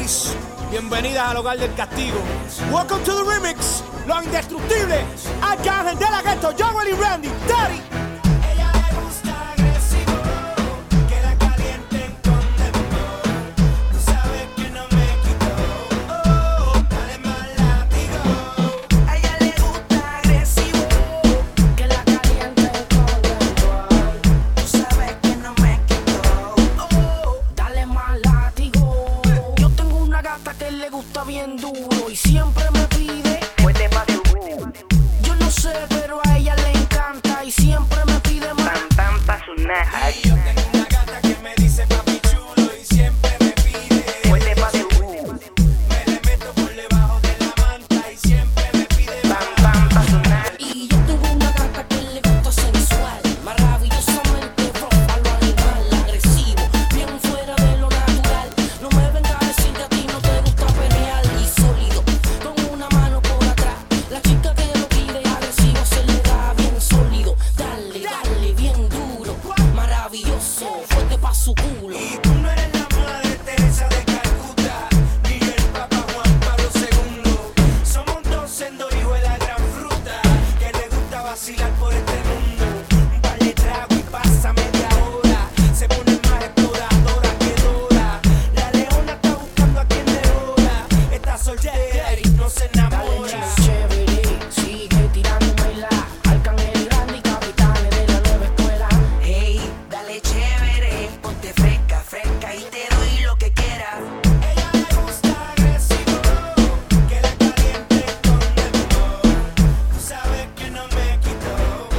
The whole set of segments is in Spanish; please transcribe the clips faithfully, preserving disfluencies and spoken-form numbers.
ladies. Bienvenidas al hogar del castigo. Welcome to the remix. Los indestructibles. Arcángel de la Ghetto, Joel y Randy. Daddy. Ella le gusta agresivo, que la calienten con dembow. Tú sabes que no me quito. Oh, dale más látigo. A ella le gusta agresivo, que la calienten con dembow. Tú sabes que no me quito. Oh, dale más látigo. Yo tengo una gata que le gusta bien duro y siempre me pide. Fuerte pa' tu. Yo no sé, pero a ella le encanta y siempre me pide más. Pam pam pa' su naja. Y yo tengo una gata que me dice papi chulo y siempre me pide. Fuerte pa' tu. Me le meto por debajo de la manta y siempre me pide Pam pam pa' su naja. Y yo tengo una gata que le gusta sensual, maravillosamente ropa, lo animal, agresivo, bien fuera de lo natural. No me vengas a decir que a ti no te gusta pelear y sólido, con una mano por atrás. La chica que lo pide agresivo se le da bien sólido. Dale, dale, bien duro, maravilloso, fuerte pa' su culo. Y tú no eres la madre Teresa de Calcuta, ni yo el Papa Juan Pablo segundo. Somos dos sendos hijos de la gran fruta, que le gusta vacilar por este mundo. Un par de trago y pasa media hora, se pone más exploradora que Dora. La leona está buscando a quien devora, está soltera y no se Dale enamora. chévere, sigue tirándomela. Arcángel y Randy, capitanes de la nueva escuela. Hey, dale chévere, ponte fresca, fresca y te doy lo que quieras. Ella le gusta agresivo, que la caliente con dembow. Tú sabes que no me quito.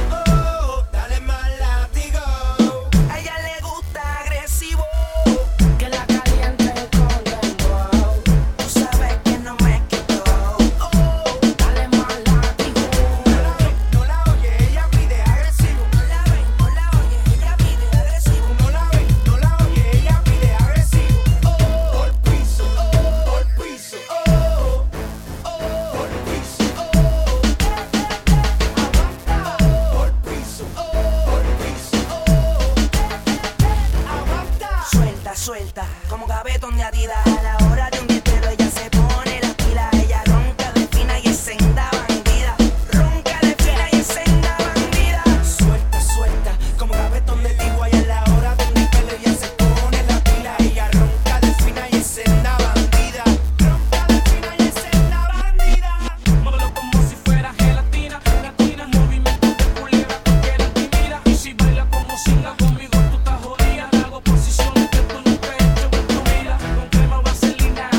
Oh, dale más látigo. A ella le gusta agresivo, que la calienten con dembow. Tú sabes que no me quito. Oh, dale más látigo. No la oye, ella pide agresivo. No la ven, no la oye, ella pide agresivo. No la ve, no la oye, ella pide agresivo. Oh, por piso, oh, por piso, oh, oh, por piso, oh, aguanta, por piso, oh, por piso, oh, aguanta. Suelta, suelta, como gavetón de Adidas. A la hora de un guetero ella se pone las pilas. Ella ronca de fina y es senda bandida. Ronca de fina y es senda bandida. Suelta, suelta, como gavetón de Tigua y a la hora de un pelo ella se pone la pila. Ella ronca de fina y es senda bandida. Ronca de fina y es senda bandida. Móvelo como si fuera gelatina, gelatina, movimiento de culebra, cualquiera intimida. Y si baila como singa conmigo, tú estás jodida. Hago posiciones que tú nunca has hecho en tu vida. Con crema vaselina,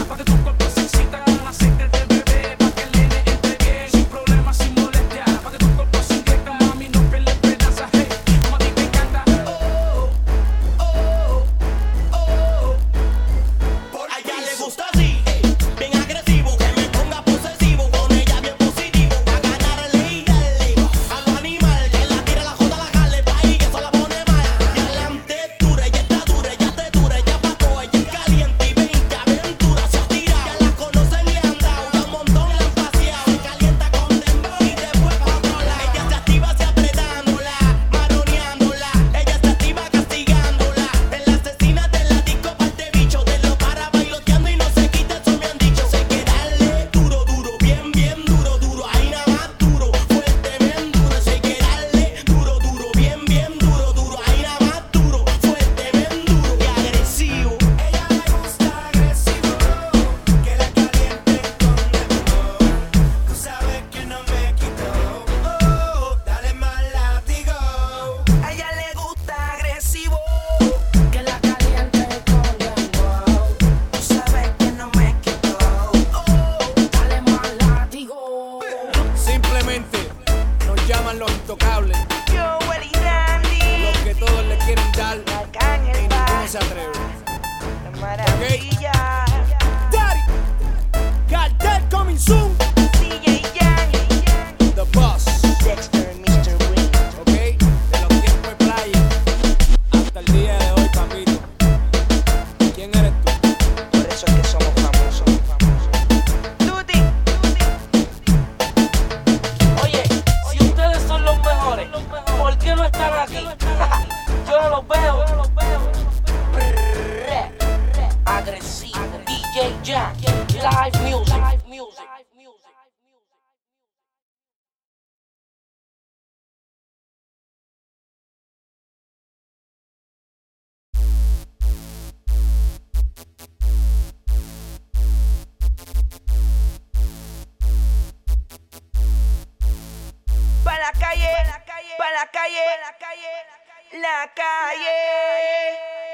pa' la calle, la calle.